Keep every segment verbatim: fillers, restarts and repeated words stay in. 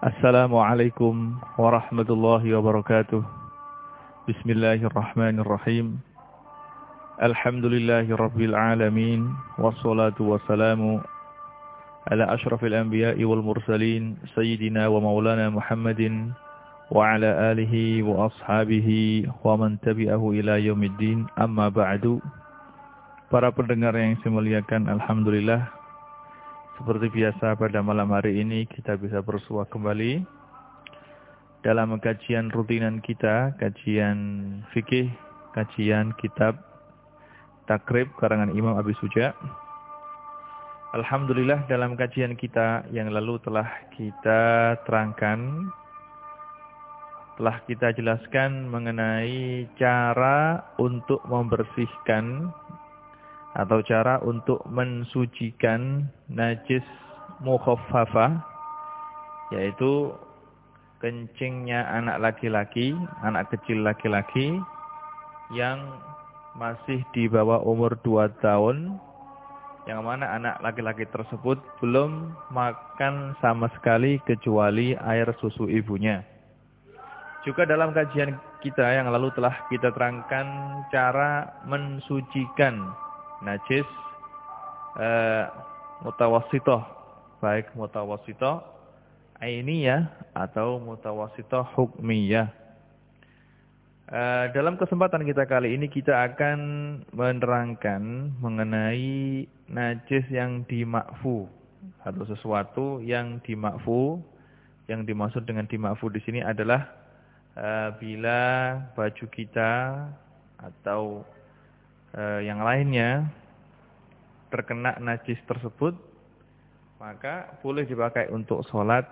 Assalamualaikum warahmatullahi wabarakatuh. Bismillahirrahmanirrahim. Alhamdulillahi rabbil alamin. Wassalatu wassalamu ala ashrafil anbiya'i wal mursalin Sayyidina wa maulana Muhammadin wa ala alihi wa ashabihi wa man tabi'ahu ila yaumiddin. Amma ba'du. Para pendengar yang saya muliakan, alhamdulillah, seperti biasa pada malam hari ini kita bisa bersua kembali dalam kajian rutinan kita, kajian fikih, kajian kitab Takrib karangan Imam Abi Suja. Alhamdulillah, dalam kajian kita yang lalu telah kita terangkan, telah kita jelaskan mengenai cara untuk membersihkan atau cara untuk mensucikan najis mukhaffafah, yaitu kencingnya anak laki-laki, anak kecil laki-laki yang masih di bawah umur dua tahun, yang mana anak laki-laki tersebut belum makan sama sekali kecuali air susu ibunya. Juga dalam kajian kita yang lalu telah kita terangkan cara mensucikan najis eh, mutawassithah, baik mutawassithah ainiyah atau mutawassithah hukmiyah. Eh, dalam kesempatan kita kali ini kita akan menerangkan mengenai najis yang dimakfu atau sesuatu yang dimakfu. Yang dimaksud dengan dimakfu di sini adalah eh, bila baju kita atau Uh, yang lainnya terkena najis tersebut, maka boleh dipakai untuk sholat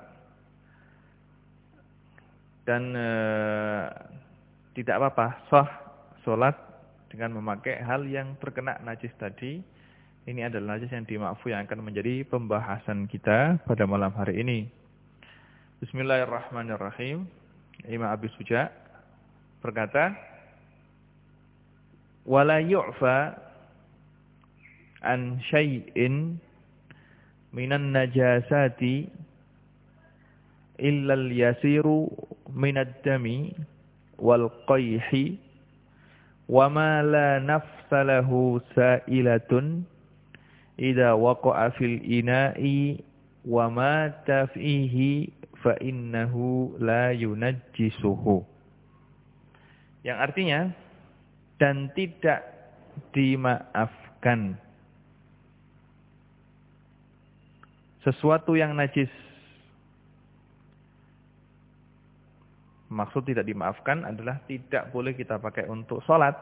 dan uh, tidak apa-apa sah sholat dengan memakai hal yang terkena najis tadi. Ini adalah najis yang dimakfu yang akan menjadi pembahasan kita pada malam hari ini. Bismillahirrahmanirrahim. Imam Abi Suja berkata, wala yu'fa an syai'in minan najasati illa al-yasiru minad dami wal qayhi wa ma la nafsa lahu sa'ilatun idza waqa'a fil ina'i wa ma tafihi fa innahu la yunajjisuhu. Yang artinya, dan tidak dimaafkan sesuatu yang najis. Maksud tidak dimaafkan adalah tidak boleh kita pakai untuk sholat.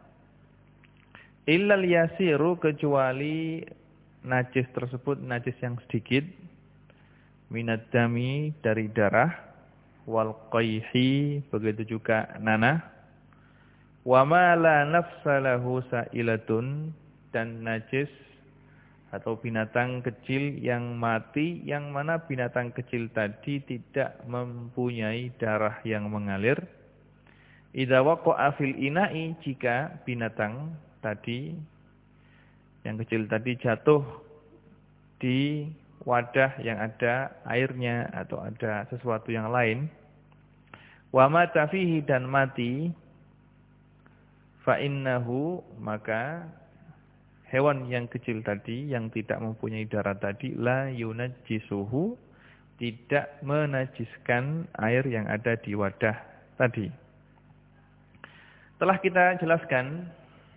Illal yasiru, kecuali najis tersebut najis yang sedikit. Minad dami, dari darah. Wal qayhi, begitu juga nanah. Wa ma la nafsa lahu sa'ilatun, dan najis atau binatang kecil yang mati, yang mana binatang kecil tadi tidak mempunyai darah yang mengalir. Idza waqa'a fil ina'i, jika binatang tadi yang kecil tadi jatuh di wadah yang ada airnya atau ada sesuatu yang lain. Wa mata fihi, dan mati. Fa'innahu, maka hewan yang kecil tadi yang tidak mempunyai darah tadi, la yunajjisuhu, tidak menajiskan air yang ada di wadah tadi. Telah kita jelaskan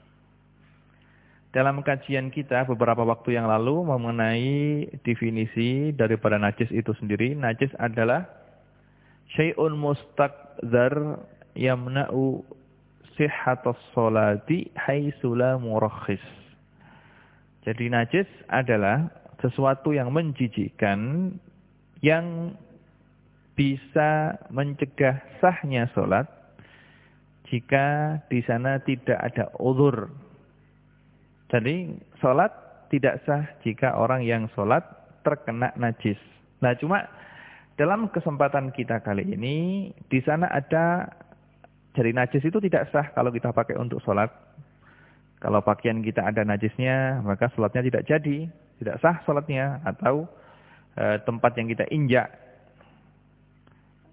dalam kajian kita beberapa waktu yang lalu mengenai definisi daripada najis itu sendiri. Najis adalah syai'un mustaqdzar yamna'u sihhatus sholati haitsu la murakhis. Jadi najis adalah sesuatu yang menjijikkan yang bisa mencegah sahnya sholat jika di sana tidak ada uzur. Jadi sholat tidak sah jika orang yang sholat terkena najis. Nah, cuma dalam kesempatan kita kali ini di sana ada, jadi najis itu tidak sah kalau kita pakai untuk sholat. Kalau pakaian kita ada najisnya, maka sholatnya tidak jadi, tidak sah sholatnya. Atau e, tempat yang kita injak,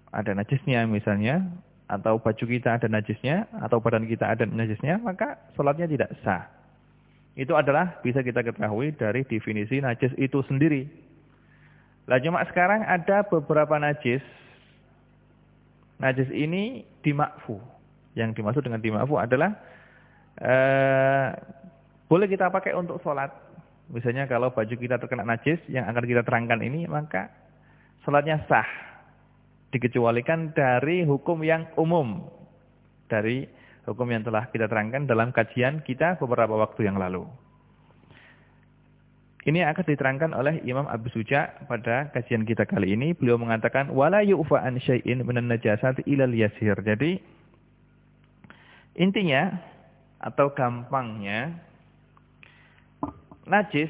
ada najisnya misalnya, atau baju kita ada najisnya, atau badan kita ada najisnya, maka sholatnya tidak sah. Itu adalah bisa kita ketahui dari definisi najis itu sendiri. Lah cuma sekarang ada beberapa najis. Najis ini dimakfu. Yang dimaksud dengan dimakfu adalah eh, boleh kita pakai untuk sholat. Misalnya kalau baju kita terkena najis yang akan kita terangkan ini, maka sholatnya sah. Dikecualikan dari hukum yang umum. Dari hukum yang telah kita terangkan dalam kajian kita beberapa waktu yang lalu. Ini akan diterangkan oleh Imam Abu Suja pada kajian kita kali ini. Beliau mengatakan, wala yu'fa an syai'in minan najasati ilal yasir. Jadi, intinya, atau gampangnya, najis,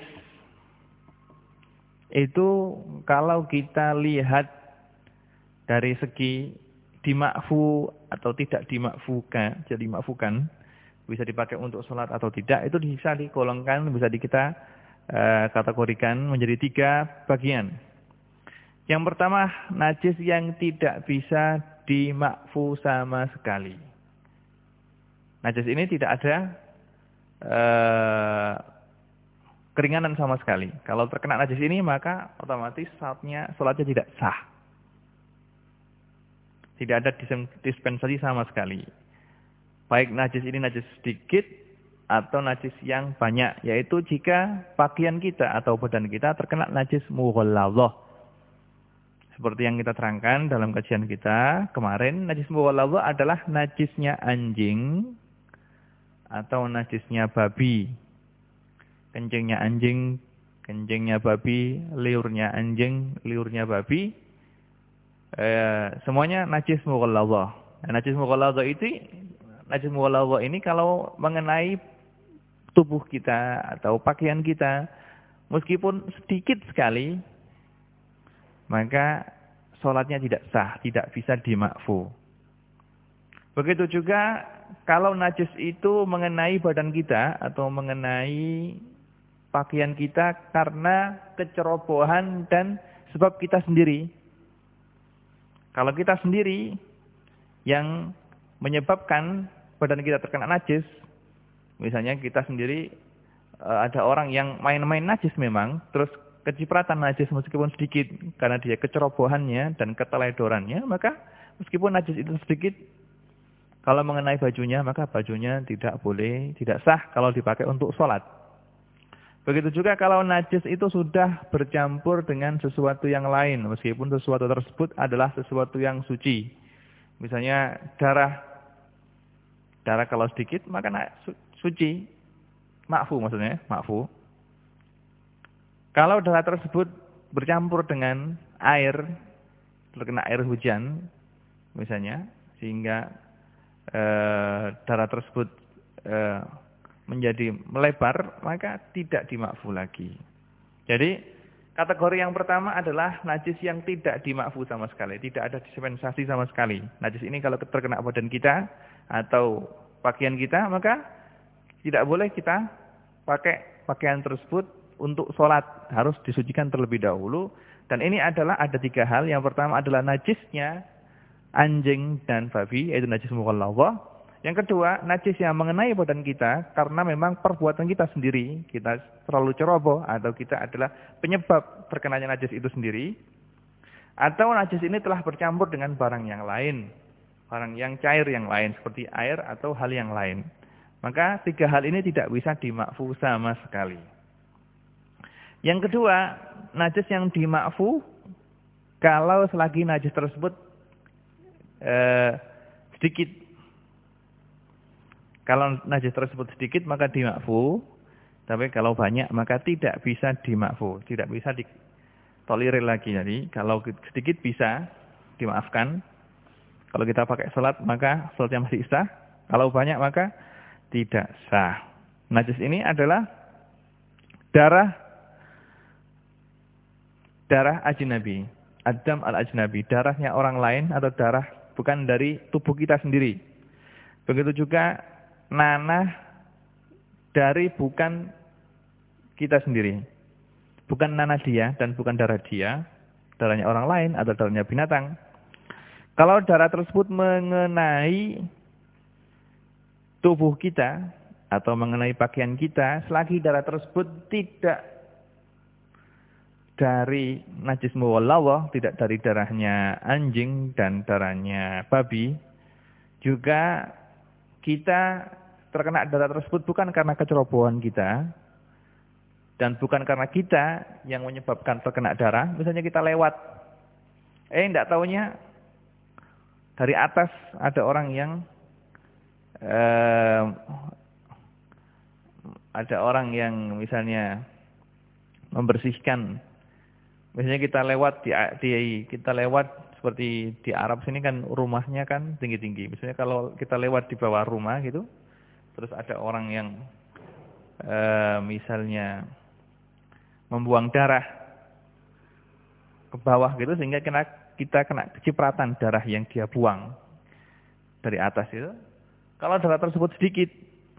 itu kalau kita lihat dari segi dimakfu atau tidak dimakfukan, jadi dimakfukan, bisa dipakai untuk sholat atau tidak, itu bisa digolongkan, bisa di kita Uh, kategorikan menjadi tiga bagian. Yang pertama, najis yang tidak bisa dimakfu sama sekali. Najis ini tidak ada uh, keringanan sama sekali. Kalau terkena najis ini, maka otomatis saatnya sholatnya tidak sah. Tidak ada dispensasi sama sekali. Baik najis ini najis sedikit, atau najis yang banyak, yaitu jika pakaian kita atau badan kita terkena najis mughalladhah. Seperti yang kita terangkan dalam kajian kita kemarin, najis mughalladhah adalah najisnya anjing atau najisnya babi. Kencingnya anjing, kencingnya babi, liurnya anjing, liurnya babi, eh, semuanya najis mughalladhah. Nah, najis mughalladhah itu, najis mughalladhah ini kalau mengenai tubuh kita atau pakaian kita, meskipun sedikit sekali, maka sholatnya tidak sah, tidak bisa dimakfu. Begitu juga kalau najis itu mengenai badan kita atau mengenai pakaian kita karena kecerobohan dan sebab kita sendiri. Kalau kita sendiri yang menyebabkan badan kita terkena najis, misalnya kita sendiri ada orang yang main-main najis memang, terus kecipratan najis meskipun sedikit karena dia kecerobohannya dan keteledorannya, maka meskipun najis itu sedikit, kalau mengenai bajunya, maka bajunya tidak boleh, tidak sah kalau dipakai untuk sholat. Begitu juga kalau najis itu sudah bercampur dengan sesuatu yang lain, meskipun sesuatu tersebut adalah sesuatu yang suci. Misalnya darah, darah kalau sedikit, maka suci, makfu maksudnya, makfu. Kalau darah tersebut bercampur dengan air, terkena air hujan, misalnya, sehingga e, darah tersebut e, menjadi melebar, maka tidak dimakfu lagi. Jadi, kategori yang pertama adalah najis yang tidak dimakfu sama sekali, tidak ada dispensasi sama sekali. Najis ini kalau terkena badan kita atau pakaian kita, maka tidak boleh kita pakai pakaian tersebut untuk sholat. Harus disucikan terlebih dahulu. Dan ini adalah ada tiga hal. Yang pertama adalah najisnya anjing dan babi, yaitu najis mughalladhah. Yang kedua, najis yang mengenai badan kita karena memang perbuatan kita sendiri. Kita terlalu ceroboh atau kita adalah penyebab terkenanya najis itu sendiri. Atau najis ini telah bercampur dengan barang yang lain. Barang yang cair yang lain seperti air atau hal yang lain. Maka tiga hal ini tidak bisa dimakfu sama sekali. Yang kedua, najis yang dimakfu kalau selagi najis tersebut eh, sedikit. Kalau najis tersebut sedikit maka dimakfu, tapi kalau banyak maka tidak bisa dimakfu, tidak bisa ditolerir lagi. Jadi kalau sedikit bisa dimaafkan. Kalau kita pakai sholat maka sholatnya masih sah. Kalau banyak maka tidak sah. Najis ini adalah darah darah ajnabi, adam al-ajnabi, darahnya orang lain atau darah bukan dari tubuh kita sendiri. Begitu juga nanah dari bukan kita sendiri. Bukan nanah dia dan bukan darah dia, darahnya orang lain atau darahnya binatang. Kalau darah tersebut mengenai tubuh kita atau mengenai pakaian kita, selagi darah tersebut tidak dari najis muwallawah, tidak dari darahnya anjing dan darahnya babi, juga kita terkena darah tersebut bukan karena kecerobohan kita, dan bukan karena kita yang menyebabkan terkena darah. Misalnya kita lewat, eh tidak taunya dari atas ada orang yang eh, ada orang yang misalnya membersihkan. Misalnya kita lewat di, di kita lewat seperti di Arab sini kan rumahnya kan tinggi-tinggi. Misalnya kalau kita lewat di bawah rumah gitu, terus ada orang yang eh, misalnya membuang darah ke bawah gitu, sehingga kena, kita kena kecipratan darah yang dia buang dari atas itu. Kalau darah tersebut sedikit,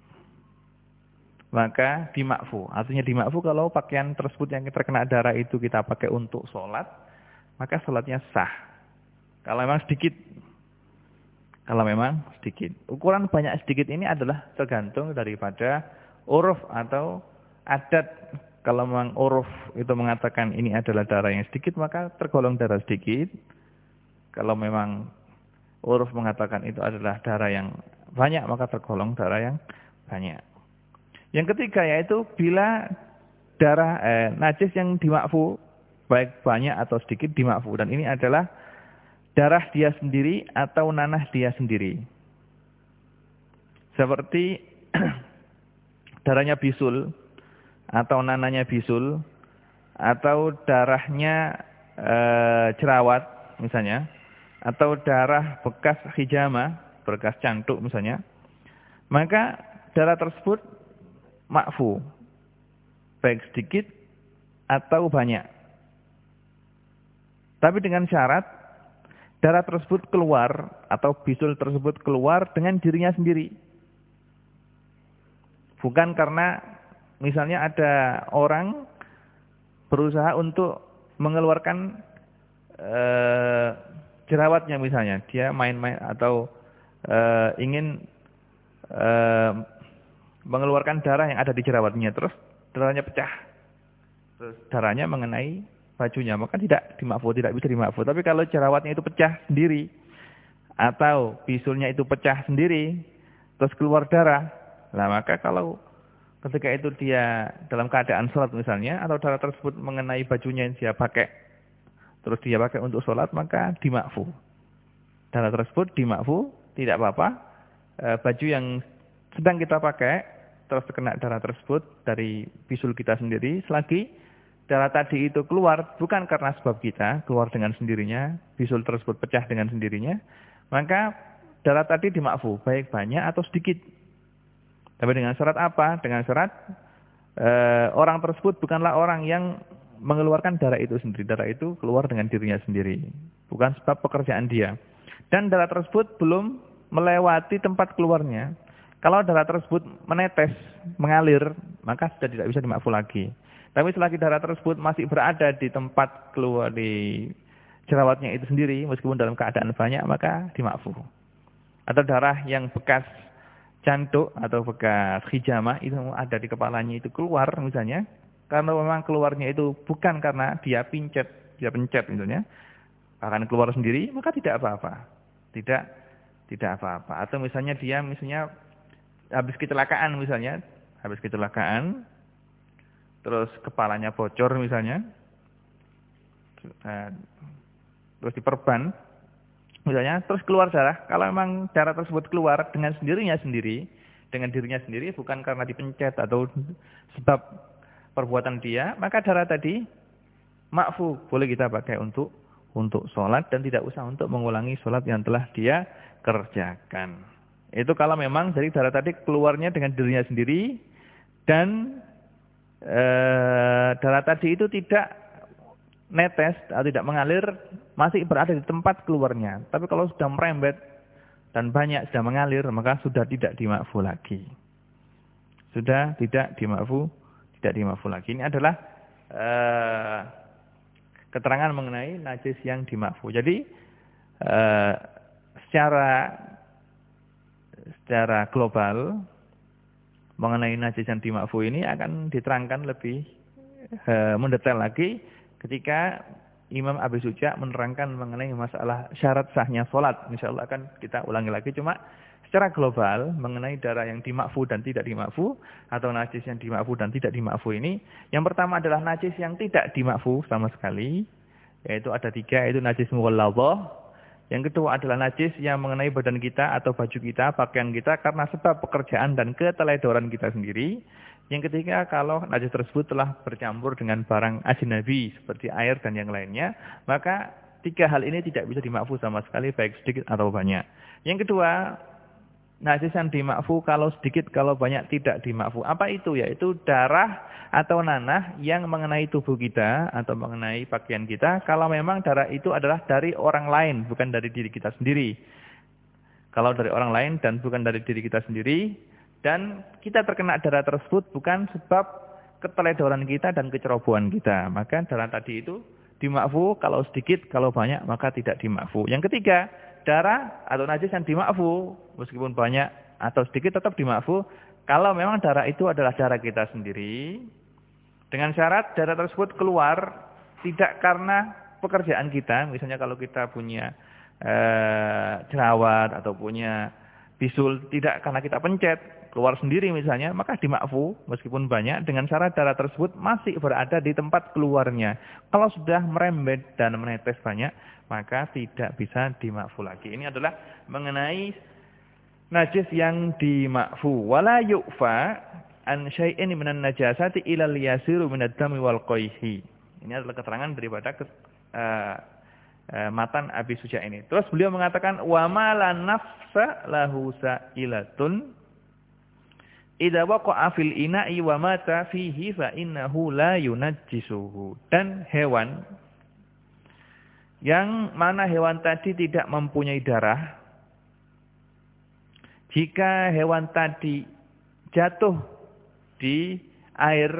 maka dimakfu. Artinya dimakfu kalau pakaian tersebut yang terkena darah itu kita pakai untuk sholat, maka sholatnya sah. Kalau memang sedikit, kalau memang sedikit. Ukuran banyak sedikit ini adalah tergantung daripada uruf atau adat. Kalau memang uruf itu mengatakan ini adalah darah yang sedikit, maka tergolong darah sedikit. Kalau memang uruf mengatakan itu adalah darah yang banyak, maka tergolong darah yang banyak. Yang ketiga yaitu bila darah eh, najis yang dimakfu, baik banyak atau sedikit dimakfu. Dan ini adalah darah dia sendiri atau nanah dia sendiri. Seperti darahnya bisul atau nanahnya bisul, atau darahnya eh, jerawat misalnya, atau darah bekas hijama, bekas cantuk misalnya, maka darah tersebut makfu, baik sedikit atau banyak. Tapi dengan syarat darah tersebut keluar atau bisul tersebut keluar dengan dirinya sendiri. Bukan karena misalnya ada orang berusaha untuk mengeluarkan eh, jerawatnya misalnya, dia main-main atau eh, ingin eh, mengeluarkan darah yang ada di jerawatnya, terus darahnya pecah, terus darahnya mengenai bajunya, maka tidak dimakfu, tidak bisa dimakfu. Tapi kalau jerawatnya itu pecah sendiri, atau bisulnya itu pecah sendiri, terus keluar darah, lah maka kalau ketika itu dia dalam keadaan sholat misalnya, atau darah tersebut mengenai bajunya yang dia pakai, terus dia pakai untuk sholat, maka dimakfu. Darah tersebut dimakfu, tidak apa-apa. E, baju yang sedang kita pakai terus terkena darah tersebut dari bisul kita sendiri, selagi darah tadi itu keluar bukan karena sebab kita, keluar dengan sendirinya, bisul tersebut pecah dengan sendirinya, maka darah tadi dimakfu, baik banyak atau sedikit. Tapi dengan syarat apa? Dengan syarat e, orang tersebut bukanlah orang yang mengeluarkan darah itu sendiri. Darah itu keluar dengan dirinya sendiri, bukan sebab pekerjaan dia. Dan darah tersebut belum melewati tempat keluarnya. Kalau darah tersebut menetes, mengalir, maka sudah tidak bisa dimakfu lagi. Tapi selagi darah tersebut masih berada di tempat keluar di jerawatnya itu sendiri, meskipun dalam keadaan banyak, maka dimakfu. Atau darah yang bekas cantuk atau bekas hijamah itu ada di kepalanya itu keluar misalnya, karena memang keluarnya itu bukan karena dia pincet, dia pencet misalnya, akan keluar sendiri, maka tidak apa-apa. Tidak tidak apa-apa. Atau misalnya dia misalnya habis kecelakaan misalnya, habis kecelakaan, terus kepalanya bocor misalnya, terus diperban misalnya, terus keluar darah. Kalau memang darah tersebut keluar dengan sendirinya sendiri, dengan dirinya sendiri, bukan karena dipencet atau sebab perbuatan dia, maka darah tadi makfu, boleh kita pakai untuk untuk sholat dan tidak usah untuk mengulangi sholat yang telah dia kerjakan. Itu kalau memang dari darah tadi keluarnya dengan dirinya sendiri dan e, darah tadi itu tidak netes atau tidak mengalir, masih berada di tempat keluarnya. Tapi kalau sudah merembet dan banyak sudah mengalir, maka sudah tidak dimakfu lagi. Sudah tidak dimakfu, tidak dimakfu lagi. Ini adalah e, keterangan mengenai najis yang dimakfu. Jadi uh, secara secara global mengenai najis yang dimakfu ini akan diterangkan lebih uh, mendetail lagi ketika Imam Abi Suja menerangkan mengenai masalah syarat sahnya sholat. Insyaallah akan kita ulangi lagi. Cuma secara global mengenai darah yang dimakfu dan tidak dimakfu atau najis yang dimakfu dan tidak dimakfu ini, yang pertama adalah najis yang tidak dimakfu sama sekali, yaitu ada tiga, yaitu najis mughalladhah. Yang kedua adalah najis yang mengenai badan kita atau baju kita, pakaian kita karena sebab pekerjaan dan keteledoran kita sendiri. Yang ketiga, kalau najis tersebut telah bercampur dengan barang ajnabi seperti air dan yang lainnya, maka tiga hal ini tidak bisa dimakfu sama sekali, baik sedikit atau banyak. Yang kedua, najis yang dimakfu kalau sedikit, kalau banyak tidak dimakfu. Apa itu? Yaitu darah atau nanah yang mengenai tubuh kita atau mengenai pakaian kita, kalau memang darah itu adalah dari orang lain, bukan dari diri kita sendiri. Kalau dari orang lain dan bukan dari diri kita sendiri, dan kita terkena darah tersebut bukan sebab keteledoran kita dan kecerobohan kita, maka darah tadi itu dimakfu, kalau sedikit, kalau banyak maka tidak dimakfu. Yang ketiga, darah atau najis yang dimakfu meskipun banyak atau sedikit tetap dimakfu kalau memang darah itu adalah darah kita sendiri, dengan syarat darah tersebut keluar tidak karena pekerjaan kita. Misalnya kalau kita punya eh, jerawat atau punya bisul, tidak karena kita pencet, keluar sendiri misalnya, maka dimakfu meskipun banyak dengan syarat darah tersebut masih berada di tempat keluarnya. Kalau sudah merembet dan menetes banyak, maka tidak bisa dimakfu lagi. Ini adalah mengenai najis yang dimakfu. Wala yu'fa an syai'in minan najasati ilal yasiru minad dami wal qayhi. Ini adalah keterangan daripada uh, uh, matan Abi Suja ini. Terus beliau mengatakan wa ma la nafsa lahu sa'ilatun idza waqa'a fil ina'i wa mata fihi fa innahu la yunajjisuhu. Dan hewan yang mana hewan tadi tidak mempunyai darah, jika hewan tadi jatuh di air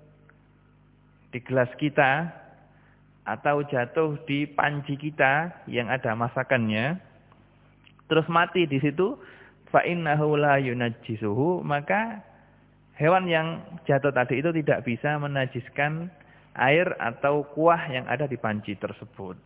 di gelas kita atau jatuh di panci kita yang ada masakannya, terus mati di situ, fa innahu la yunajjisuhu, maka hewan yang jatuh tadi itu tidak bisa menajiskan air atau kuah yang ada di panci tersebut.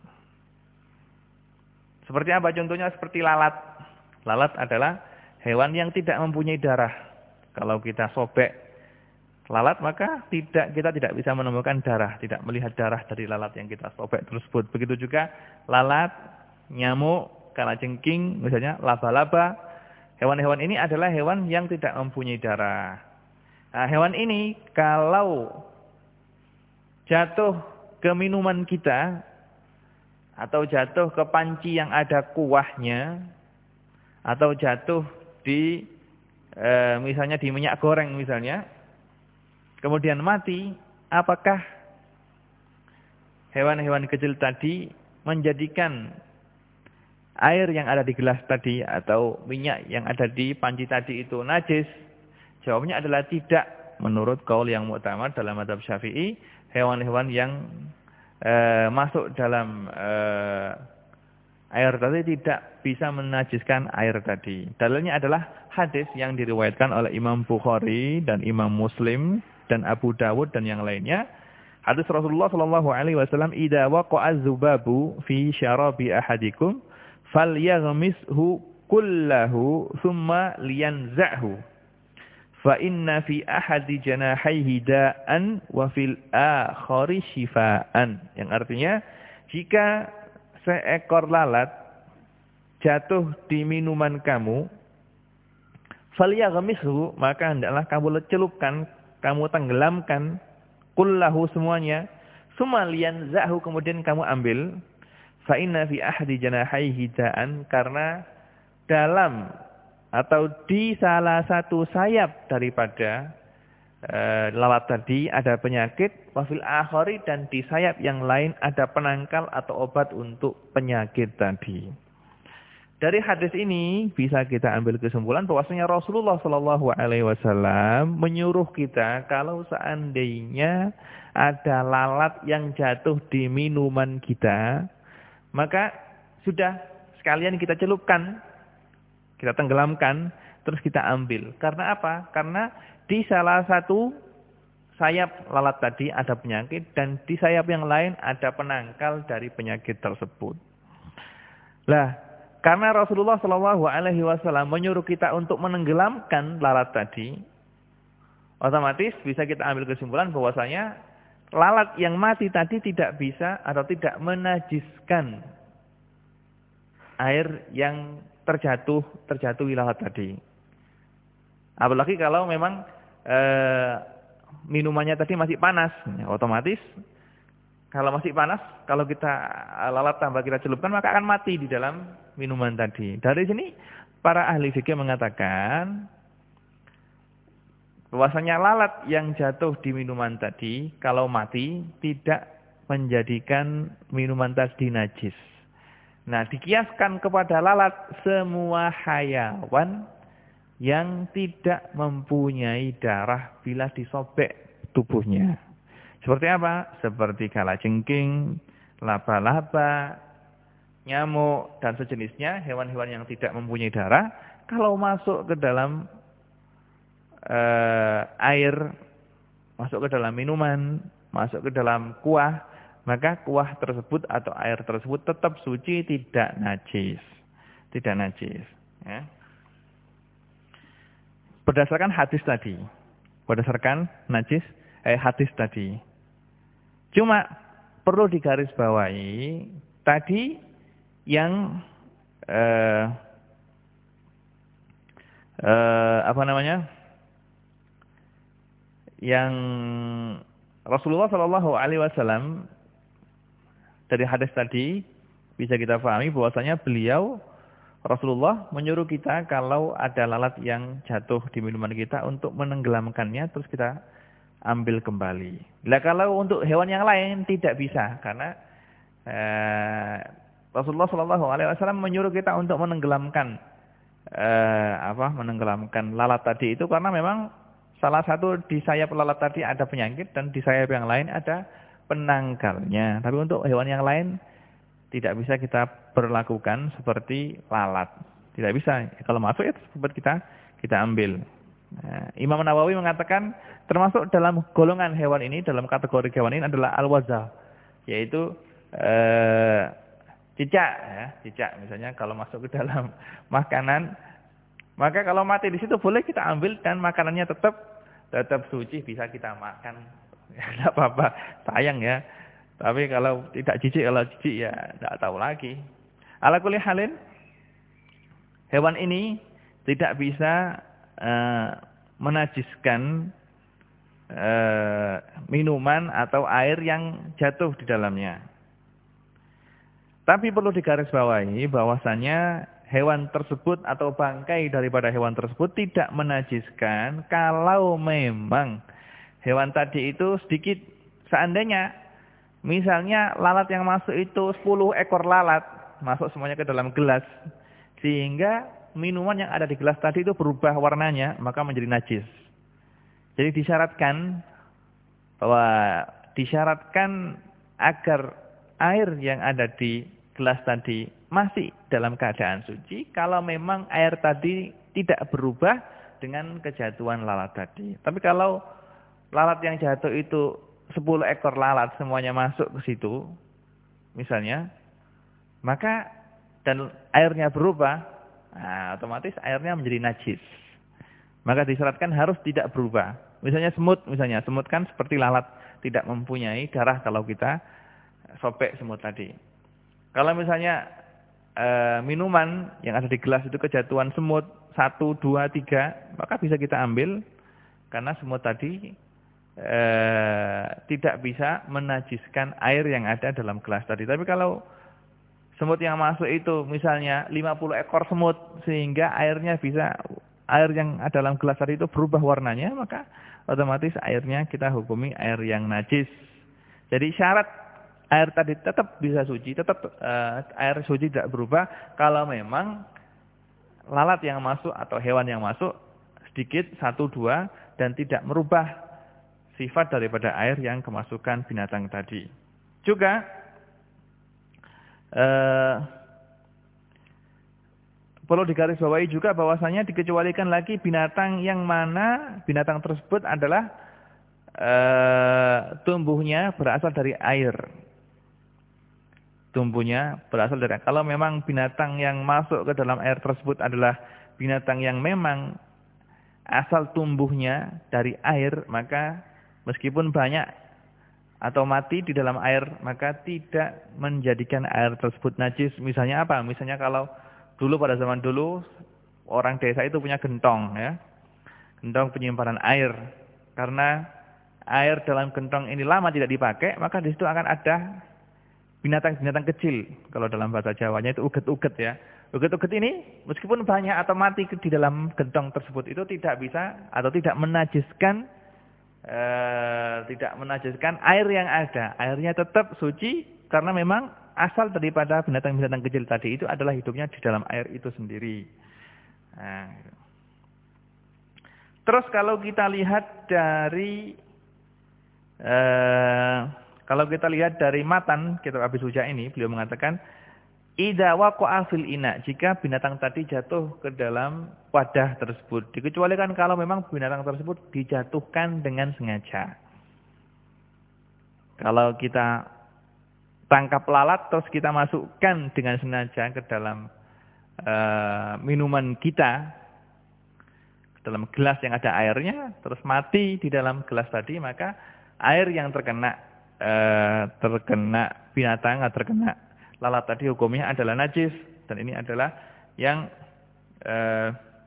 Seperti apa contohnya? Seperti lalat. Lalat adalah hewan yang tidak mempunyai darah. Kalau kita sobek lalat, maka tidak kita tidak bisa menemukan darah, tidak melihat darah dari lalat yang kita sobek tersebut. Begitu juga lalat, nyamuk, kalajengking, misalnya laba-laba. Hewan-hewan ini adalah hewan yang tidak mempunyai darah. Nah, hewan ini kalau jatuh ke minuman kita atau jatuh ke panci yang ada kuahnya atau jatuh di e, misalnya di minyak goreng misalnya, kemudian mati, apakah hewan-hewan kecil tadi menjadikan air yang ada di gelas tadi atau minyak yang ada di panci tadi itu najis? Jawabnya adalah tidak. Menurut qaul yang mu'tamad dalam mazhab Syafi'i, hewan-hewan yang e, masuk dalam e, air tadi tidak bisa menajiskan air tadi. Dalilnya adalah hadis yang diriwayatkan oleh Imam Bukhari dan Imam Muslim dan Abu Dawud dan yang lainnya. Hadis Rasulullah sallallahu alaihi wasallam, "Idza waqa'a adz-dzubabu fi syarabi ahadikum falyaghmishu kullahu thumma liyanza'hu. Fa inna fi ahadi janahaihi da'an wa fil akhari shifaan." Yang artinya, jika seekor lalat jatuh di minuman kamu, falyaghmishu, maka hendaklah kamu celupkan, kamu tenggelamkan, kullahu semuanya, summa liyanza'hu, kemudian kamu ambil. Fa inna fi ahadi janahaihi da'an, karena dalam atau di salah satu sayap daripada e, lalat tadi ada penyakit, wafil akhari, dan di sayap yang lain ada penangkal atau obat untuk penyakit tadi. Dari hadis ini bisa kita ambil kesimpulan bahwasanya Rasulullah Shallallahu Alaihi Wasallam menyuruh kita kalau seandainya ada lalat yang jatuh di minuman kita, maka sudah sekalian kita celupkan, kita tenggelamkan, terus kita ambil. Karena apa? Karena di salah satu sayap lalat tadi ada penyakit dan di sayap yang lain ada penangkal dari penyakit tersebut. Lah, karena Rasulullah shallallahu alaihi wasallam menyuruh kita untuk menenggelamkan lalat tadi, otomatis bisa kita ambil kesimpulan bahwasanya lalat yang mati tadi tidak bisa atau tidak menajiskan air yang terjatuh terjatuhi lalat tadi. Apalagi kalau memang e, minumannya tadi masih panas, ya, otomatis kalau masih panas, kalau kita lalat tambah kita celupkan maka akan mati di dalam minuman tadi. Dari sini para ahli fikih mengatakan bahwasanya lalat yang jatuh di minuman tadi kalau mati tidak menjadikan minuman tadi najis. Nah, dikiaskan kepada lalat semua hayawan yang tidak mempunyai darah bila disobek tubuhnya. Seperti apa? Seperti kalajengking, laba-laba, nyamuk, dan sejenisnya, hewan-hewan yang tidak mempunyai darah, kalau masuk ke dalam uh, air, masuk ke dalam minuman, masuk ke dalam kuah, maka kuah tersebut atau air tersebut tetap suci, tidak najis. Tidak najis. Ya. Berdasarkan hadis tadi. Berdasarkan najis, eh, hadis tadi. Cuma perlu digarisbawahi tadi yang eh, eh, apa namanya? Yang Rasulullah shallallahu alaihi wasallam dari hadis tadi bisa kita pahami bahwasanya beliau Rasulullah menyuruh kita kalau ada lalat yang jatuh di minuman kita untuk menenggelamkannya terus kita ambil kembali. Nah, kalau untuk hewan yang lain tidak bisa karena eh, Rasulullah shallallahu alaihi wasallam menyuruh kita untuk menenggelamkan eh, apa? menenggelamkan lalat tadi itu karena memang salah satu di sayap lalat tadi ada penyakit dan di sayap yang lain ada penangkalnya. Tapi untuk hewan yang lain tidak bisa kita berlakukan seperti lalat. Tidak bisa. Kalau masuk ya sempat kita kita ambil. Nah, Imam Nawawi mengatakan termasuk dalam golongan hewan ini, dalam kategori hewan ini adalah al-waza, yaitu eh, cicak. Ya, cicak misalnya kalau masuk ke dalam makanan, maka kalau mati di situ boleh kita ambil dan makanannya tetap tetap suci bisa kita makan. Tidak apa-apa, sayang ya. Tapi kalau tidak jijik, kalau jijik ya tidak tahu lagi. Ala kulli halin, hewan ini tidak bisa uh, menajiskan uh, minuman atau air yang jatuh di dalamnya. Tapi perlu digarisbawahi bahwasannya hewan tersebut atau bangkai daripada hewan tersebut tidak menajiskan kalau memang hewan tadi itu sedikit. Seandainya misalnya lalat yang masuk itu sepuluh ekor lalat masuk semuanya ke dalam gelas sehingga minuman yang ada di gelas tadi itu berubah warnanya maka menjadi najis. Jadi disyaratkan bahwa disyaratkan agar air yang ada di gelas tadi masih dalam keadaan suci kalau memang air tadi tidak berubah dengan kejatuhan lalat tadi. Tapi kalau lalat yang jatuh itu sepuluh ekor lalat semuanya masuk ke situ misalnya, maka dan airnya berubah, nah, otomatis airnya menjadi najis. Maka disyaratkan harus tidak berubah. Misalnya semut, misalnya semut kan seperti lalat tidak mempunyai darah kalau kita sobek semut tadi. Kalau misalnya e, minuman yang ada di gelas itu kejatuhan semut satu, dua, tiga, maka bisa kita ambil karena semut tadi e, tidak bisa menajiskan air yang ada dalam gelas tadi. Tapi kalau semut yang masuk itu misalnya lima puluh ekor semut sehingga airnya bisa air yang ada dalam gelas tadi itu berubah warnanya, maka otomatis airnya kita hukumi air yang najis. Jadi syarat air tadi tetap bisa suci, tetap uh, air suci tidak berubah kalau memang lalat yang masuk atau hewan yang masuk sedikit satu dua dan tidak merubah sifat daripada air yang kemasukan binatang tadi. Juga Uh, perlu digarisbawahi juga bahwasanya dikecualikan lagi binatang yang mana binatang tersebut adalah e, tumbuhnya berasal dari air. Tumbuhnya berasal dari air. Kalau memang binatang yang masuk ke dalam air tersebut adalah binatang yang memang asal tumbuhnya dari air, maka meskipun banyak atau mati di dalam air, maka tidak menjadikan air tersebut najis. Misalnya apa? Misalnya kalau dulu pada zaman dulu orang desa itu punya gentong, ya, gentong penyimpanan air. Karena air dalam gentong ini lama tidak dipakai, maka di situ akan ada binatang-binatang kecil. Kalau dalam bahasa Jawanya itu uget-uget, ya. Uget-uget ini meskipun banyak atau mati di dalam gentong tersebut itu tidak bisa atau tidak menajiskan eh, tidak menajiskan air yang ada. Airnya tetap suci karena memang asal daripada binatang-binatang kecil tadi itu adalah hidupnya di dalam air itu sendiri. Nah, terus kalau kita lihat dari eh, kalau kita lihat dari matan kitab Abi Suja ini, beliau mengatakan idza waqa'a fil ina, jika binatang tadi jatuh ke dalam wadah tersebut, dikecualikan kalau memang binatang tersebut dijatuhkan dengan sengaja. Kalau kita tangkap lalat terus kita masukkan dengan sengaja ke dalam uh, minuman kita, ke dalam gelas yang ada airnya, terus mati di dalam gelas tadi, maka air yang terkena uh, terkena binatang atau terkena lalat tadi hukumnya adalah najis. Dan ini adalah yang uh,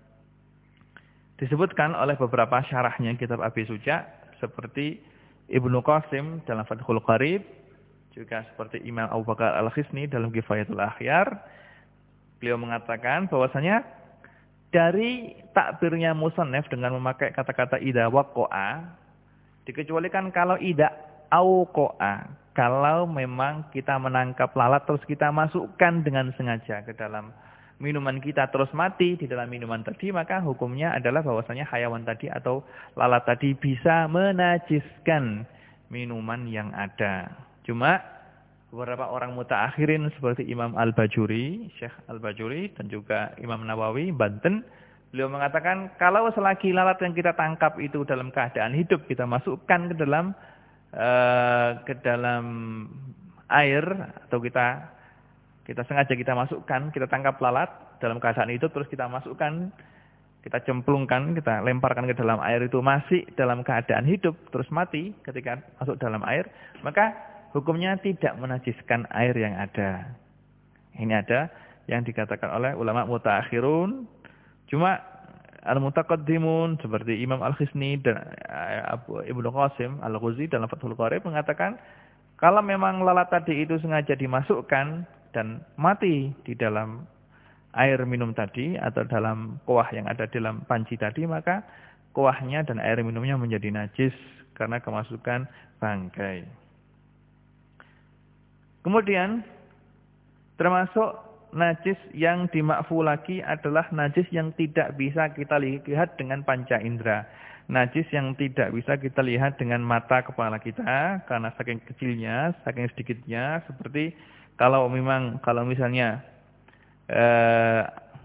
disebutkan oleh beberapa syarahnya kitab Abi Suja, seperti Ibnu Qasim dalam Fathul Qarib, juga seperti Imam Abu Bakar Al-Khisni dalam Kifayatul Akhyar. Beliau mengatakan bahwasanya dari takbirnya musannaf dengan memakai kata-kata idza waqa'a, dikecualikan kalau idza auqa'a, kalau memang kita menangkap lalat terus kita masukkan dengan sengaja ke dalam minuman kita terus mati di dalam minuman tadi, maka hukumnya adalah bahwasanya hayawan tadi atau lalat tadi bisa menajiskan minuman yang ada. Cuma beberapa orang mutaakhirin seperti Imam Al-Bajuri, Syekh Al-Bajuri dan juga Imam Nawawi Banten, beliau mengatakan kalau selagi lalat yang kita tangkap itu dalam keadaan hidup kita masukkan ke dalam uh, ke dalam air, atau kita kita sengaja kita masukkan, kita tangkap lalat dalam keadaan itu terus kita masukkan, kita cemplungkan, kita lemparkan ke dalam air, itu masih dalam keadaan hidup terus mati ketika masuk dalam air, maka hukumnya tidak menajiskan air yang ada. Ini ada yang dikatakan oleh ulama mutaakhirun. Cuma al-mutaqaddimun seperti Imam Al-Khisni dan Abu Ibnu Qasim Al-Ghuzi dalam Fathul Qarib mengatakan kalau memang lalat tadi itu sengaja dimasukkan dan mati di dalam air minum tadi atau dalam kuah yang ada di dalam panci tadi, maka kuahnya dan air minumnya menjadi najis karena kemasukan bangkai. Kemudian termasuk najis yang dimakfu lagi adalah najis yang tidak bisa kita lihat dengan panca indera. Najis yang tidak bisa kita lihat dengan mata kepala kita karena saking kecilnya, saking sedikitnya, seperti kalau memang kalau misalnya eh,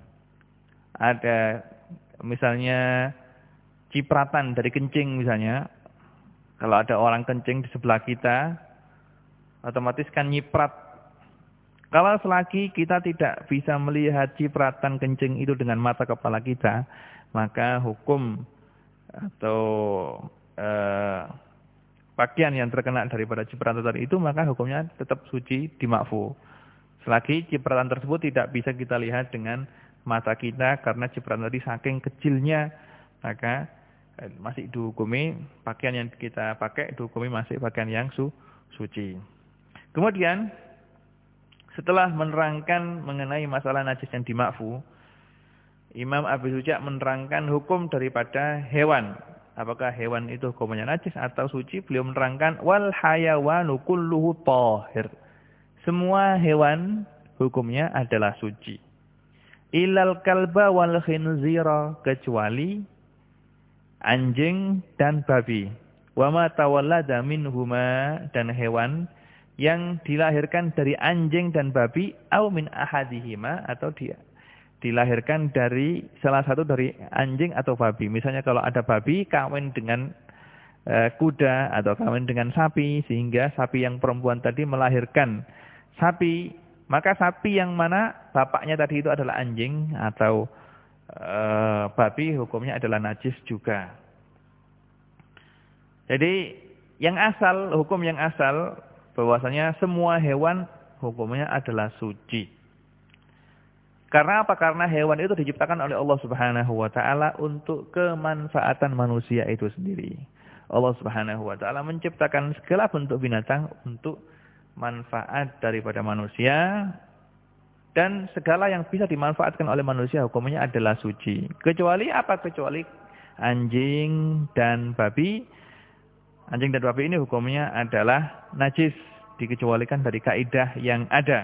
ada misalnya cipratan dari kencing misalnya, kalau ada orang kencing di sebelah kita, otomatis kan nyiprat. Kalau selagi kita tidak bisa melihat cipratan kencing itu dengan mata kepala kita, maka hukum atau eh, pakaian yang terkena daripada cipratan tadi itu, maka hukumnya tetap suci dimakfu. Selagi cipratan tersebut tidak bisa kita lihat dengan mata kita karena cipratan tadi saking kecilnya, maka eh, masih dihukumi pakaian yang kita pakai dihukumi masih pakaian yang su suci. Kemudian setelah menerangkan mengenai masalah najis yang dimakfu, Imam Abi Suja menerangkan hukum daripada hewan. Apakah hewan itu hukumnya najis atau suci? Beliau menerangkan wal hayawanu kulluhu thahir. Semua hewan hukumnya adalah suci. Ilal kalba wal khinzira, kecuali anjing dan babi. Wa ma tawallada minhuma, dan hewan yang dilahirkan dari anjing dan babi, au min ahadihima, atau dia dilahirkan dari salah satu dari anjing atau babi. Misalnya kalau ada babi kawin dengan e, kuda atau kawin dengan sapi, sehingga sapi yang perempuan tadi melahirkan sapi, maka sapi yang mana bapaknya tadi itu adalah anjing atau e, babi, hukumnya adalah najis juga. Jadi yang asal, hukum yang asal bahwasanya semua hewan hukumnya adalah suci. Karena apa? Karena hewan itu diciptakan oleh Allah Subhanahu wa taala untuk kemanfaatan manusia itu sendiri. Allah Subhanahu wa taala menciptakan segala bentuk binatang untuk manfaat daripada manusia, dan segala yang bisa dimanfaatkan oleh manusia hukumnya adalah suci. Kecuali apa? Kecuali anjing dan babi. Anjing dan babi ini hukumnya adalah najis, dikecualikan dari kaidah yang ada.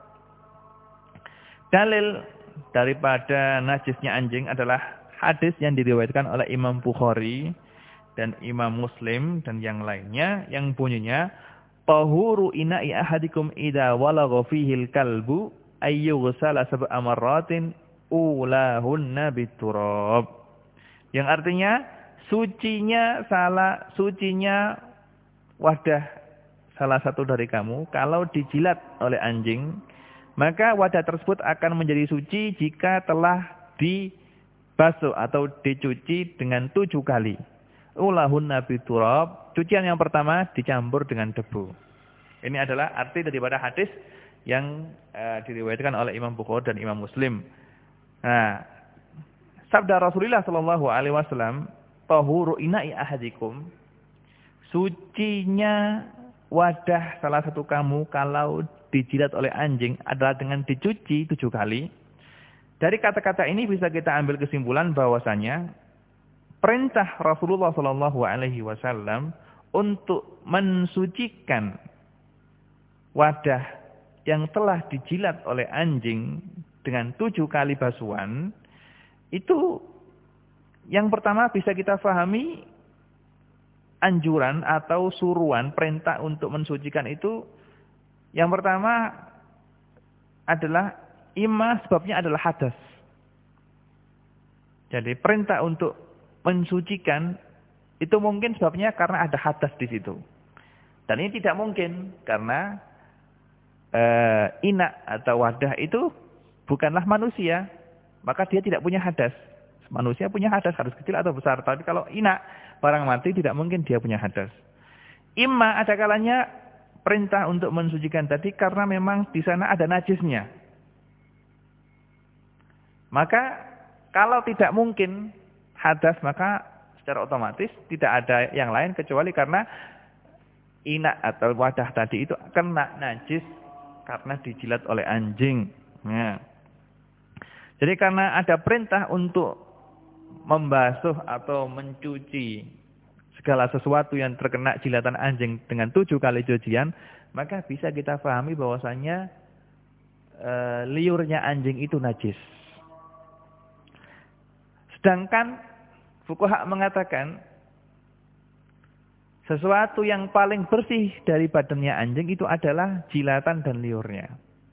Dalil daripada najisnya anjing adalah hadis yang diriwayatkan oleh Imam Bukhari dan Imam Muslim dan yang lainnya, yang bunyinya tahuru ina'i ahadikum idza walagha fihil kalbu ayyughsala sab'a marratin ulahunna biturab. Yang artinya sucinya salah sucinya wadah salah satu dari kamu kalau dijilat oleh anjing, maka wadah tersebut akan menjadi suci jika telah dibasuh atau dicuci dengan tujuh kali. Ulahunna biturab. Cucian yang pertama dicampur dengan debu. Ini adalah arti daripada hadis yang uh, diriwayatkan oleh Imam Bukhari dan Imam Muslim. Nah, sabda Rasulullah sallallahu alaihi wasallam, tahuru ina'i ahadikum, sucinya wadah salah satu kamu kalau dijilat oleh anjing adalah dengan dicuci tujuh kali. Dari kata-kata ini bisa kita ambil kesimpulan bahwasanya perintah Rasulullah sallallahu alaihi wasallam untuk mensucikan wadah yang telah dijilat oleh anjing dengan tujuh kali basuhan, itu yang pertama bisa kita fahami anjuran atau suruhan perintah untuk mensucikan itu. Yang pertama adalah imma sebabnya adalah hadas. Jadi perintah untuk mensucikan itu mungkin sebabnya karena ada hadas di situ. Dan ini tidak mungkin karena e, inak atau wadah itu bukanlah manusia, maka dia tidak punya hadas. Manusia punya hadas, harus kecil atau besar. Tapi kalau inak, barang mati, tidak mungkin dia punya hadas. Imma ada kalanya perintah untuk mensucikan tadi karena memang di sana ada najisnya. Maka kalau tidak mungkin hadas, maka secara otomatis tidak ada yang lain kecuali karena inak atau wadah tadi itu kena najis karena dijilat oleh anjing. Nah, jadi karena ada perintah untuk membasuh atau mencuci segala sesuatu yang terkena jilatan anjing dengan tujuh kali cucian, maka bisa kita pahami bahwasanya e, liurnya anjing itu najis. Sedangkan fuqaha mengatakan sesuatu yang paling bersih dari badannya anjing itu adalah jilatan dan liurnya.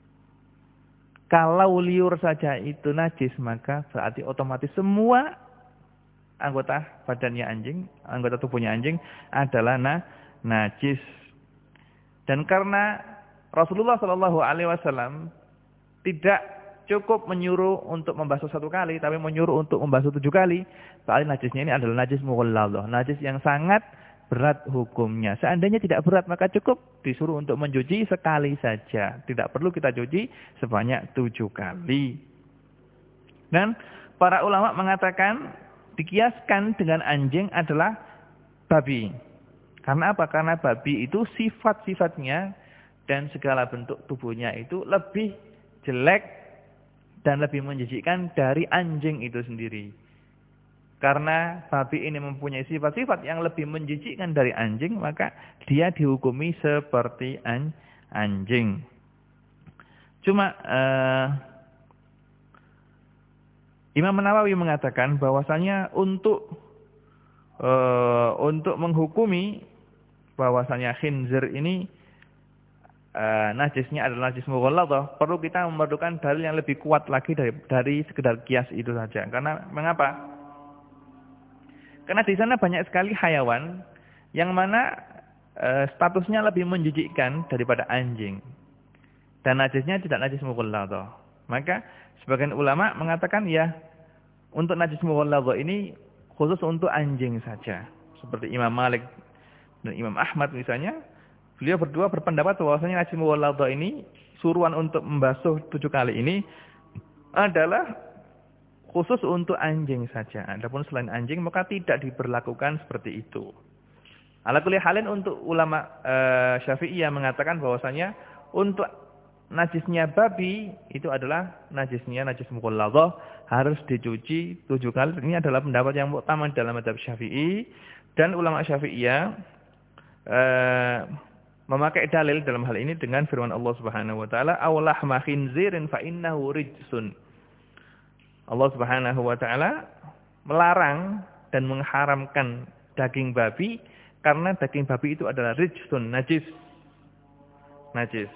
Kalau liur saja itu najis, maka berarti otomatis semua anggota badannya anjing, anggota tubuhnya anjing adalah na, najis. Dan karena Rasulullah shallallahu alaihi wasallam tidak cukup menyuruh untuk membasuh satu kali, tapi menyuruh untuk membasuh tujuh kali, berarti najisnya ini adalah najis mughalladhah, najis yang sangat berat hukumnya. Seandainya tidak berat, maka cukup disuruh untuk mencuci sekali saja. Tidak perlu kita cuci sebanyak tujuh kali. Dan para ulama mengatakan dikiaskan dengan anjing adalah babi. Karena apa? Karena babi itu sifat-sifatnya dan segala bentuk tubuhnya itu lebih jelek dan lebih menjijikkan dari anjing itu sendiri. Karena babi ini mempunyai sifat-sifat yang lebih menjijikkan dari anjing, maka dia dihukumi seperti an anjing. Cuma uh, Imam Nawawi mengatakan bahwasanya untuk uh, untuk menghukumi bahwasanya khinzir ini uh, najisnya adalah najis mughalladhah, perlu kita memerlukan dalil yang lebih kuat lagi dari dari sekedar kias itu saja. Karena mengapa? Karena di sana banyak sekali hayawan yang mana uh, statusnya lebih menjijikkan daripada anjing. Dan najisnya tidak najis mughalladhah. Maka sebagian ulama mengatakan ya, untuk najis mughalladhah ini khusus untuk anjing saja. Seperti Imam Malik dan Imam Ahmad misalnya, beliau berdua berpendapat bahwasanya najis mughalladhah ini, suruhan untuk membasuh tujuh kali ini adalah khusus untuk anjing saja. Adapun selain anjing maka tidak diberlakukan seperti itu. Ala kulli halin, untuk ulama uh, Syafi'iyah mengatakan bahwasanya untuk najisnya babi itu adalah najisnya najis mughalladhah, harus dicuci tujuh kali. Ini adalah pendapat yang utama dalam mazhab Syafi'i, dan ulama Syafi'iyah eh, memakai dalil dalam hal ini dengan firman Allah Subhanahu wa taala, "Aw lahma khinzirin fa innahu rijsun." Allah Subhanahu wa taala melarang dan mengharamkan daging babi karena daging babi itu adalah rijsun, najis. Najis.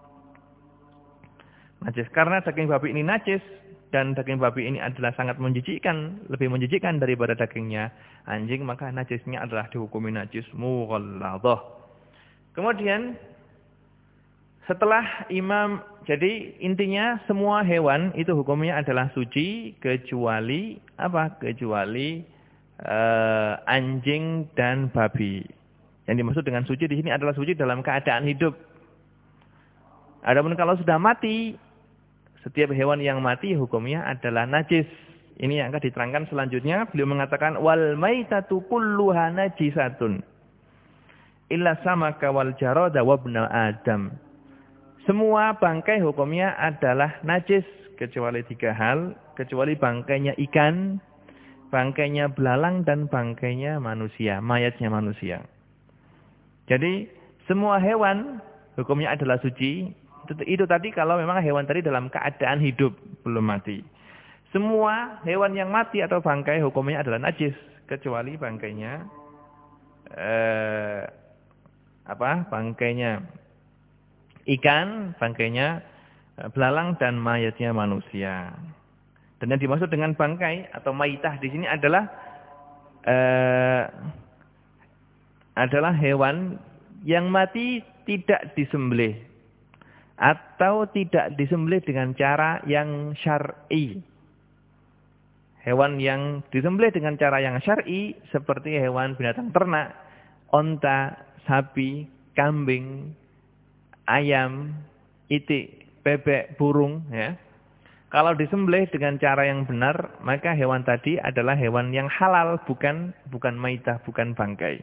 Najis. Karena daging babi ini najis, dan daging babi ini adalah sangat menjijikkan, lebih menjijikkan daripada dagingnya anjing, maka najisnya adalah dihukumi najis mughalladhah. Kemudian setelah imam, jadi intinya semua hewan itu hukumnya adalah suci kecuali apa? Kecuali uh, anjing dan babi. Yang dimaksud dengan suci di sini adalah suci dalam keadaan hidup. Adapun kalau sudah mati, setiap hewan yang mati hukumnya adalah najis. Ini yang akan diterangkan selanjutnya. Beliau mengatakan wal maitatu kulluha najisatun illa samaka wal jarada wa ibna adam. Semua bangkai hukumnya adalah najis kecuali tiga hal, kecuali bangkainya ikan, bangkainya belalang, dan bangkainya manusia, mayatnya manusia. Jadi semua hewan hukumnya adalah suci. Itu, itu tadi kalau memang hewan tadi dalam keadaan hidup, belum mati. Semua hewan yang mati atau bangkai hukumnya adalah najis kecuali bangkainya eh, apa? Bangkainya ikan, bangkainya belalang, dan mayatnya manusia. Dan yang dimaksud dengan bangkai atau maitah di sini adalah eh, adalah hewan yang mati tidak disembelih atau tidak disembelih dengan cara yang syar'i. Hewan yang disembelih dengan cara yang syar'i seperti hewan binatang ternak, onta, sapi, kambing, ayam, itik, bebek, burung, ya. Kalau disembelih dengan cara yang benar, maka hewan tadi adalah hewan yang halal, bukan bukan maitah, bukan bangkai.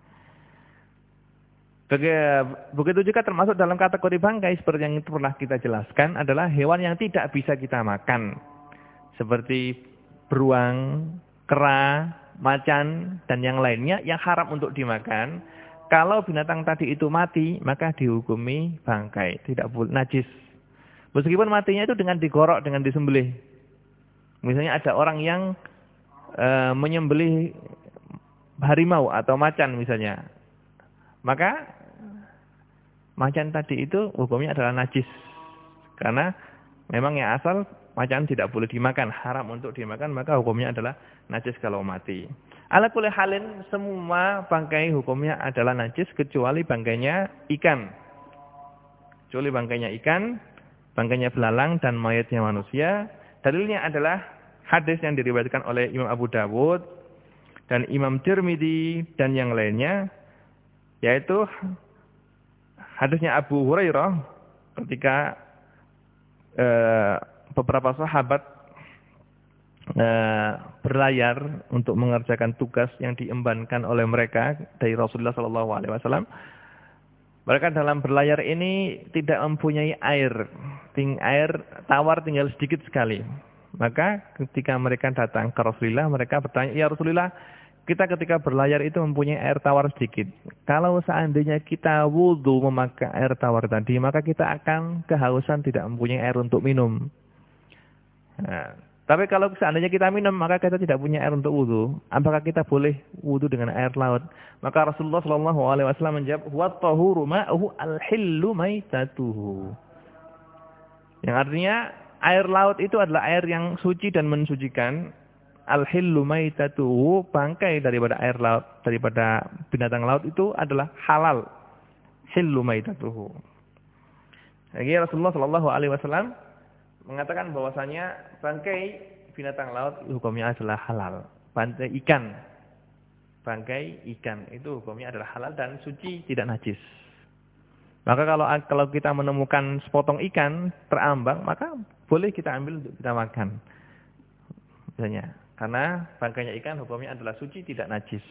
Begitu juga termasuk dalam kategori bangkai seperti yang itu pernah kita jelaskan adalah hewan yang tidak bisa kita makan. Seperti beruang, kera, macan, dan yang lainnya yang haram untuk dimakan. Kalau binatang tadi itu mati, maka dihukumi bangkai, tidak boleh najis. Meskipun matinya itu dengan digorok, dengan disembelih. Misalnya ada orang yang e, menyembelih harimau atau macan misalnya. Maka macan tadi itu hukumnya adalah najis. Karena memang yang asal macan tidak boleh dimakan, haram untuk dimakan, maka hukumnya adalah najis kalau mati. Ala kulli halin, semua bangkai hukumnya adalah najis kecuali bangkainya ikan. Kecuali bangkainya ikan, bangkainya belalang, dan mayatnya manusia. Dalilnya adalah hadis yang diriwayatkan oleh Imam Abu Dawud dan Imam Tirmidzi dan yang lainnya, yaitu hadisnya Abu Hurairah ketika eh, beberapa sahabat eh, berlayar untuk mengerjakan tugas yang diembankan oleh mereka dari Rasulullah Shallallahu Alaihi Wasallam. Mereka dalam berlayar ini tidak mempunyai air, ting air tawar tinggal sedikit sekali. Maka ketika mereka datang ke Rasulullah, mereka bertanya, ya Rasulullah, kita ketika berlayar itu mempunyai air tawar sedikit. Kalau seandainya kita wudhu memakai air tawar tadi, maka kita akan kehausan, tidak mempunyai air untuk minum. Nah, Tapi kalau seandainya kita minum, maka kita tidak punya air untuk wudu. Apakah kita boleh wudu dengan air laut? Maka Rasulullah Shallallahu Alaihi Wasallam menjawab, "Wa tahuru ma'uhu al-hillu maitatuhu." Yang artinya air laut itu adalah air yang suci dan mensucikan. Al-hillu maitatuhu, bangkai daripada air laut, daripada binatang laut itu adalah halal. Hillu maitatuhu. Jadi Rasulullah Shallallahu Alaihi Wasallam mengatakan bahwasanya bangkai binatang laut hukumnya adalah halal. Bangkai ikan, bangkai ikan itu hukumnya adalah halal dan suci, tidak najis. Maka kalau kalau kita menemukan sepotong ikan terambang, maka boleh kita ambil untuk kita makan. Misalnya, karena bangkainya ikan hukumnya adalah suci, tidak najis.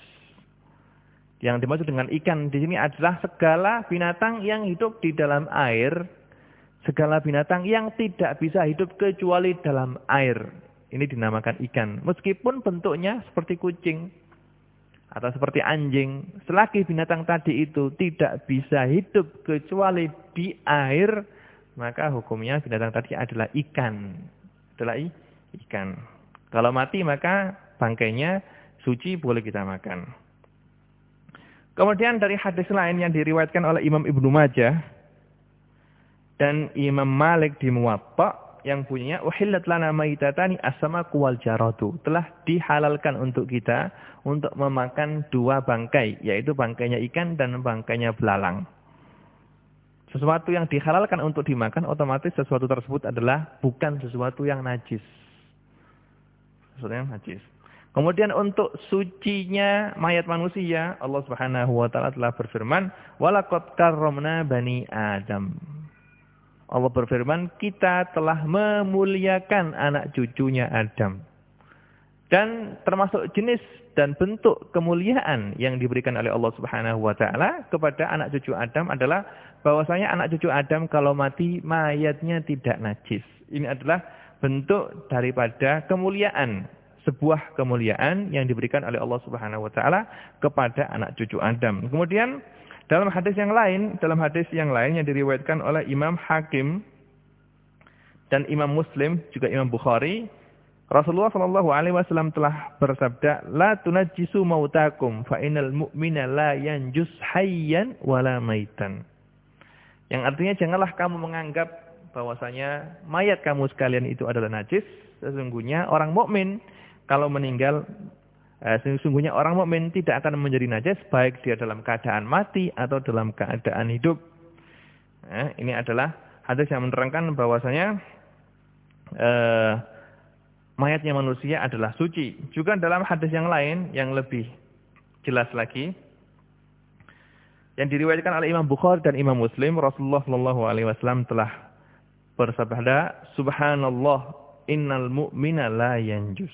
Yang dimaksud dengan ikan di sini adalah segala binatang yang hidup di dalam air. Segala binatang yang tidak bisa hidup kecuali dalam air. Ini dinamakan ikan. Meskipun bentuknya seperti kucing atau seperti anjing. Selagi binatang tadi itu tidak bisa hidup kecuali di air, maka hukumnya binatang tadi adalah ikan. Adalah ikan. Kalau mati maka bangkainya suci, boleh kita makan. Kemudian dari hadis lain yang diriwayatkan oleh Imam Ibnu Majah dan Imam Malik di Muwatta yang punya uhillat lana maitatani as-samaku wal jaradu, telah dihalalkan untuk kita untuk memakan dua bangkai, yaitu bangkainya ikan dan bangkainya belalang. Sesuatu yang dihalalkan untuk dimakan, otomatis sesuatu tersebut adalah bukan sesuatu yang najis. Sesuatu yang najis. Kemudian untuk sucinya mayat manusia, Allah Subhanahu wa taala telah berfirman, "Walaqad karramna bani Adam." Allah berfirman, kita telah memuliakan anak cucunya Adam. Dan termasuk jenis dan bentuk kemuliaan yang diberikan oleh Allah Subhanahu wa taala kepada anak cucu Adam adalah bahwasanya anak cucu Adam kalau mati mayatnya tidak najis. Ini adalah bentuk daripada kemuliaan, sebuah kemuliaan yang diberikan oleh Allah Subhanahu wa taala kepada anak cucu Adam. Kemudian dalam hadis yang lain, dalam hadis yang lain yang diriwayatkan oleh Imam Hakim dan Imam Muslim, juga Imam Bukhari, Rasulullah Shallallahu Alaihi Wasallam telah bersabda, "La tunajjisu mautakum, fa innal mu'mina la yanjus hayyan wala maitan." Yang artinya janganlah kamu menganggap bahwasanya mayat kamu sekalian itu adalah najis. Sesungguhnya orang mukmin kalau meninggal, Eh, sesungguhnya orang mukmin tidak akan menjadi najis baik dia dalam keadaan mati atau dalam keadaan hidup. Eh, ini adalah hadis yang menerangkan bahwasanya eh, mayatnya manusia adalah suci. Juga dalam hadis yang lain yang lebih jelas lagi, yang diriwayatkan oleh Imam Bukhari dan Imam Muslim, Rasulullah Shallallahu Alaihi Wasallam telah bersabda, "Subhanallah, innal mu'mina la yanjus."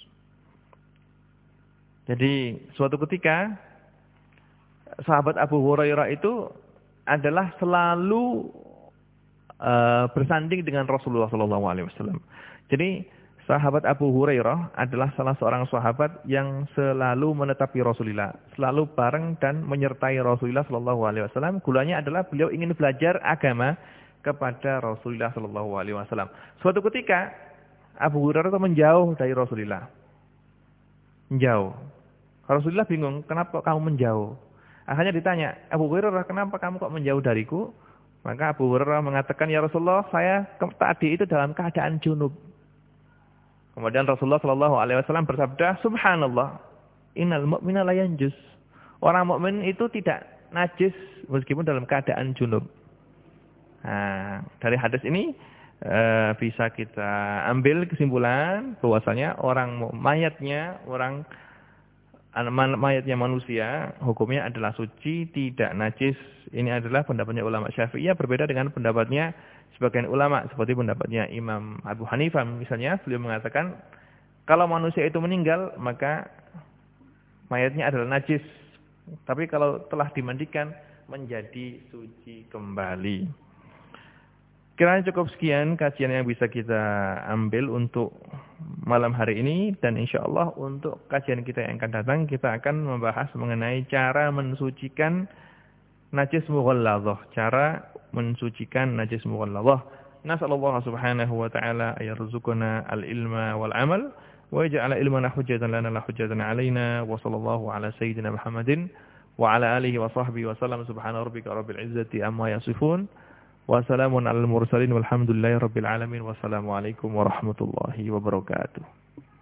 Jadi suatu ketika sahabat Abu Hurairah itu adalah selalu uh, bersanding dengan Rasulullah Shallallahu Alaihi Wasallam. Jadi sahabat Abu Hurairah adalah salah seorang sahabat yang selalu menetapi Rasulullah, selalu bareng dan menyertai Rasulullah Shallallahu Alaihi Wasallam. Gulanya adalah beliau ingin belajar agama kepada Rasulullah Shallallahu Alaihi Wasallam. Suatu ketika Abu Hurairah itu menjauh dari Rasulullah, menjauh. Rasulullah bingung, kenapa kamu menjauh? Akhirnya ditanya, Abu Hurairah, kenapa kamu kok menjauh dariku? Maka Abu Hurairah mengatakan, ya Rasulullah, saya tadi itu dalam keadaan junub. Kemudian Rasulullah Shallallahu Alaihi Wasallam bersabda, Subhanallah, innal mu'mina la yanjus. Orang mukmin itu tidak najis meskipun dalam keadaan junub. Nah, dari hadis ini e, bisa kita ambil kesimpulan bahwasanya orang mayatnya orang mayatnya manusia hukumnya adalah suci, tidak najis. Ini adalah pendapatnya ulama Syafi'iyah, berbeda dengan pendapatnya sebagian ulama seperti pendapatnya Imam Abu Hanifah misalnya. Beliau mengatakan kalau manusia itu meninggal maka mayatnya adalah najis, tapi kalau telah dimandikan menjadi suci kembali. Kiranya cukup sekian kajian yang bisa kita ambil untuk malam hari ini, dan insya Allah untuk kajian kita yang akan datang kita akan membahas mengenai cara mensucikan najis mughalladhah, cara mensucikan najis mughalladhah. Nas'alullah subhanahu wa ta'ala ayarzuqana al-ilma wal amal wa yaj'ala ilmana hujjatan lana la hujjatan 'alaina wa sallallahu ala sayyidina Muhammadin wa ala alihi wa sahbihi wa sallam subhana rabbika rabbil izzati amma yasifun wa salamun alal mursalin walhamdulillahi rabbil alamin wassalamu alaikum warahmatullahi wabarakatuh.